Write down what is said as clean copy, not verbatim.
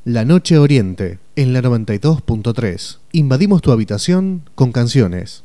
La Noche Oriente, en la 92.3. Invadimos tu habitación con canciones.